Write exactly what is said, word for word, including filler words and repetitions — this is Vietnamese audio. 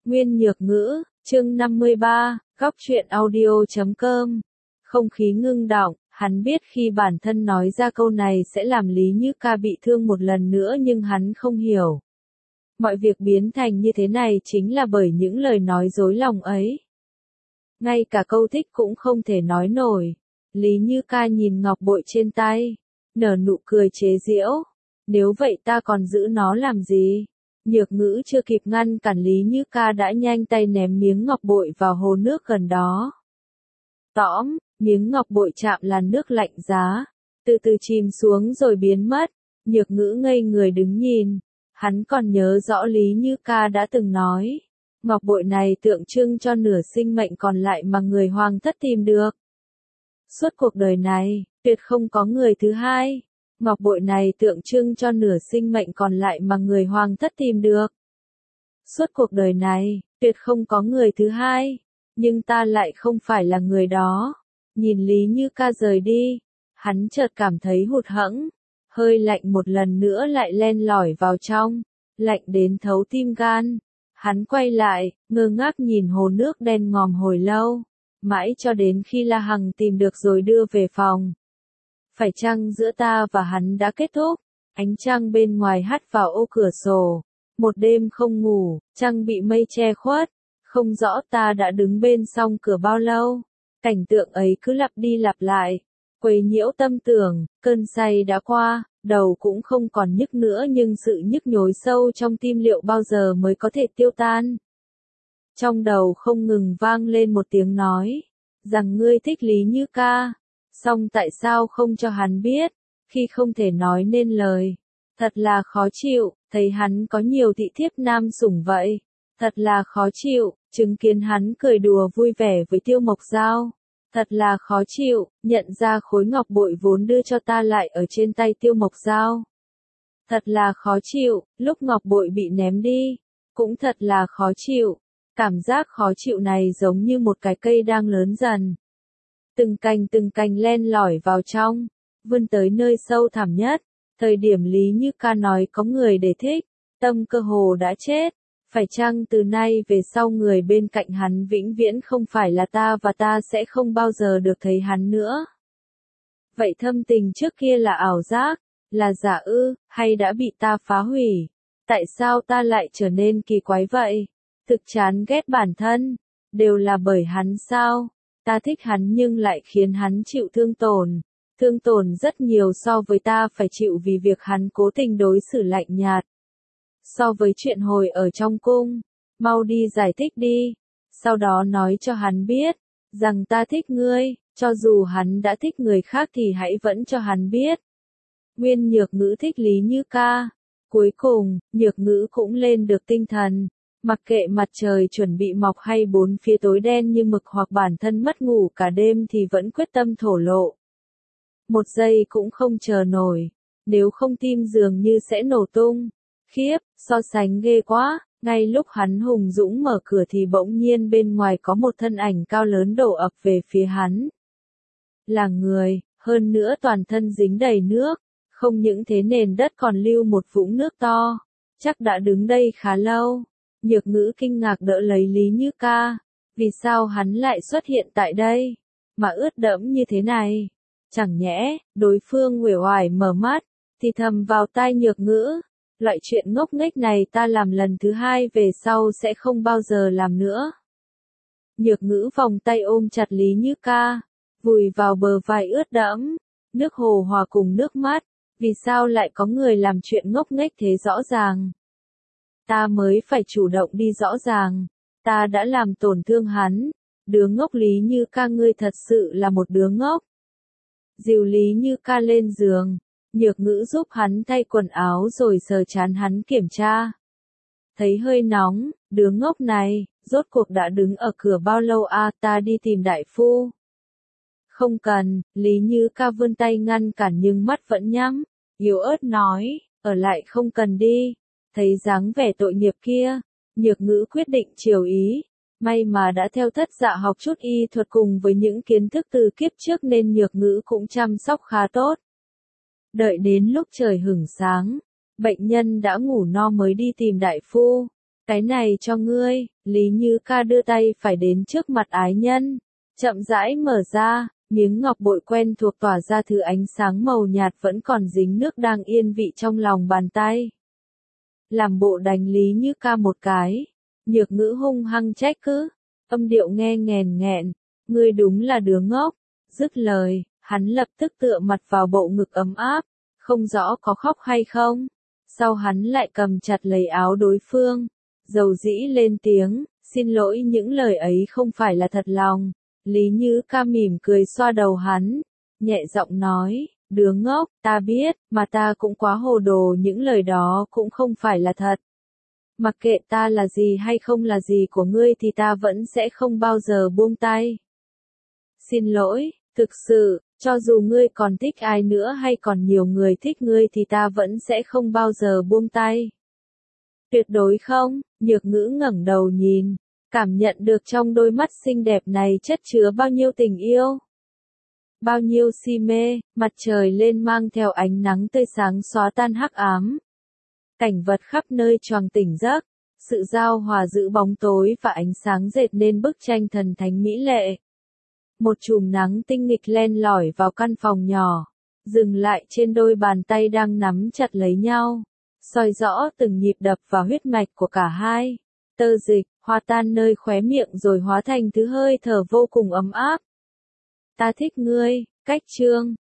Nguyên Nhược Ngữ, chương năm mươi ba, góc truyện audio chấm com. Không khí ngưng đọng, hắn biết khi bản thân nói ra câu này sẽ làm Lý Như Ca bị thương một lần nữa nhưng hắn không hiểu. Mọi việc biến thành như thế này chính là bởi những lời nói dối lòng ấy. Ngay cả câu thích cũng không thể nói nổi. Lý Như Ca nhìn ngọc bội trên tay, nở nụ cười chế giễu. Nếu vậy ta còn giữ nó làm gì? Nhược Ngữ chưa kịp ngăn cản Lý Như Ca đã nhanh tay ném miếng ngọc bội vào hồ nước gần đó. Tõm, miếng ngọc bội chạm làn nước lạnh giá, từ từ chìm xuống rồi biến mất. Nhược Ngữ ngây người đứng nhìn, hắn còn nhớ rõ Lý Như Ca đã từng nói, ngọc bội này tượng trưng cho nửa sinh mệnh còn lại mà người hoàng thất tìm được. Suốt cuộc đời này, tuyệt không có người thứ hai. Ngọc bội này tượng trưng cho nửa sinh mệnh còn lại mà người hoàng thất tìm được. Suốt cuộc đời này, tuyệt không có người thứ hai. Nhưng ta lại không phải là người đó. Nhìn Lý Như Ca rời đi, hắn chợt cảm thấy hụt hẫng. Hơi lạnh một lần nữa lại len lỏi vào trong, lạnh đến thấu tim gan. Hắn quay lại, ngơ ngác nhìn hồ nước đen ngòm hồi lâu, mãi cho đến khi La Hằng tìm được rồi đưa về phòng. Phải chăng giữa ta và hắn đã kết thúc? Ánh trăng bên ngoài hắt vào ô cửa sổ. Một đêm không ngủ, trăng bị mây che khuất. Không rõ ta đã đứng bên song cửa bao lâu. Cảnh tượng ấy cứ lặp đi lặp lại, quấy nhiễu tâm tưởng. Cơn say đã qua, đầu cũng không còn nhức nữa nhưng sự nhức nhối sâu trong tim liệu bao giờ mới có thể tiêu tan. Trong đầu không ngừng vang lên một tiếng nói, rằng ngươi thích Lý Như Ca. Song tại sao không cho hắn biết, khi không thể nói nên lời. Thật là khó chịu, thấy hắn có nhiều thị thiếp nam sủng vậy. Thật là khó chịu, chứng kiến hắn cười đùa vui vẻ với Tiêu Mộc Giao. Thật là khó chịu, nhận ra khối ngọc bội vốn đưa cho ta lại ở trên tay Tiêu Mộc Giao. Thật là khó chịu, lúc ngọc bội bị ném đi. Cũng thật là khó chịu. Cảm giác khó chịu này giống như một cái cây đang lớn dần. Từng cành từng cành len lỏi vào trong, vươn tới nơi sâu thẳm nhất. Thời điểm Lý Như Ca nói có người để thích, tâm cơ hồ đã chết. Phải chăng từ nay về sau người bên cạnh hắn vĩnh viễn không phải là ta và ta sẽ không bao giờ được thấy hắn nữa? Vậy thâm tình trước kia là ảo giác, là giả ư, hay đã bị ta phá hủy? Tại sao ta lại trở nên kỳ quái vậy? Thực chán ghét bản thân, đều là bởi hắn sao? Ta thích hắn nhưng lại khiến hắn chịu thương tổn. Thương tổn rất nhiều so với ta phải chịu vì việc hắn cố tình đối xử lạnh nhạt. So với chuyện hồi ở trong cung, mau đi giải thích đi. Sau đó nói cho hắn biết, rằng ta thích ngươi, cho dù hắn đã thích người khác thì hãy vẫn cho hắn biết. Nguyên Nhược Ngữ thích Lý Như Ca. Cuối cùng, Nhược Ngữ cũng lên được tinh thần. Mặc kệ mặt trời chuẩn bị mọc hay bốn phía tối đen như mực hoặc bản thân mất ngủ cả đêm thì vẫn quyết tâm thổ lộ. Một giây cũng không chờ nổi, nếu không tim dường như sẽ nổ tung. Khiếp, so sánh ghê quá, ngay lúc hắn hùng dũng mở cửa thì bỗng nhiên bên ngoài có một thân ảnh cao lớn đổ ập về phía hắn. Là người, hơn nữa toàn thân dính đầy nước, không những thế nền đất còn lưu một vũng nước to, chắc đã đứng đây khá lâu. Nhược Ngữ kinh ngạc đỡ lấy Lý Như Ca, vì sao hắn lại xuất hiện tại đây, mà ướt đẫm như thế này? Chẳng nhẽ, đối phương uể oải mở mắt, thì thầm vào tai Nhược Ngữ, loại chuyện ngốc nghếch này ta làm lần thứ hai về sau sẽ không bao giờ làm nữa. Nhược Ngữ vòng tay ôm chặt Lý Như Ca, vùi vào bờ vai ướt đẫm, nước hồ hòa cùng nước mắt, vì sao lại có người làm chuyện ngốc nghếch thế rõ ràng? Ta mới phải chủ động đi rõ ràng, ta đã làm tổn thương hắn, đứa ngốc Lý Như Ca ngươi thật sự là một đứa ngốc. Dìu Lý Như Ca lên giường, Nhược Ngữ giúp hắn thay quần áo rồi sờ trán hắn kiểm tra. Thấy hơi nóng, đứa ngốc này, rốt cuộc đã đứng ở cửa bao lâu à, ta đi tìm đại phu. Không cần, Lý Như Ca vươn tay ngăn cản nhưng mắt vẫn nhắm, yếu ớt nói, ở lại không cần đi. Thấy dáng vẻ tội nghiệp kia, Nhược Ngữ quyết định chiều ý. May mà đã theo thất dạ học chút y thuật cùng với những kiến thức từ kiếp trước nên Nhược Ngữ cũng chăm sóc khá tốt. Đợi đến lúc trời hửng sáng, bệnh nhân đã ngủ no mới đi tìm đại phu. Cái này cho ngươi, Lý Như Ca đưa tay phải đến trước mặt ái nhân, chậm rãi mở ra, miếng ngọc bội quen thuộc tỏa ra thứ ánh sáng màu nhạt vẫn còn dính nước đang yên vị trong lòng bàn tay. Làm bộ đánh Lý Như Ca một cái, Nhược Ngữ hung hăng trách cứ, âm điệu nghe nghèn nghẹn, ngươi đúng là đứa ngốc. Dứt lời, hắn lập tức tựa mặt vào bộ ngực ấm áp, không rõ có khóc hay không. Sau hắn lại cầm chặt lấy áo đối phương, dầu dĩ lên tiếng, xin lỗi những lời ấy không phải là thật lòng. Lý Như Ca mỉm cười xoa đầu hắn, nhẹ giọng nói, đứa ngốc, ta biết, mà ta cũng quá hồ đồ, những lời đó cũng không phải là thật. Mặc kệ ta là gì hay không là gì của ngươi thì ta vẫn sẽ không bao giờ buông tay. Xin lỗi, thực sự, cho dù ngươi còn thích ai nữa hay còn nhiều người thích ngươi thì ta vẫn sẽ không bao giờ buông tay. Tuyệt đối không, Nhược Ngữ ngẩng đầu nhìn, cảm nhận được trong đôi mắt xinh đẹp này chất chứa bao nhiêu tình yêu. Bao nhiêu si mê, mặt trời lên mang theo ánh nắng tươi sáng xóa tan hắc ám. Cảnh vật khắp nơi choàng tỉnh giấc, sự giao hòa giữa bóng tối và ánh sáng dệt nên bức tranh thần thánh mỹ lệ. Một chùm nắng tinh nghịch len lỏi vào căn phòng nhỏ, dừng lại trên đôi bàn tay đang nắm chặt lấy nhau, soi rõ từng nhịp đập và huyết mạch của cả hai. Tơ dịch, hòa tan nơi khóe miệng rồi hóa thành thứ hơi thở vô cùng ấm áp. Ta thích ngươi, cách chương.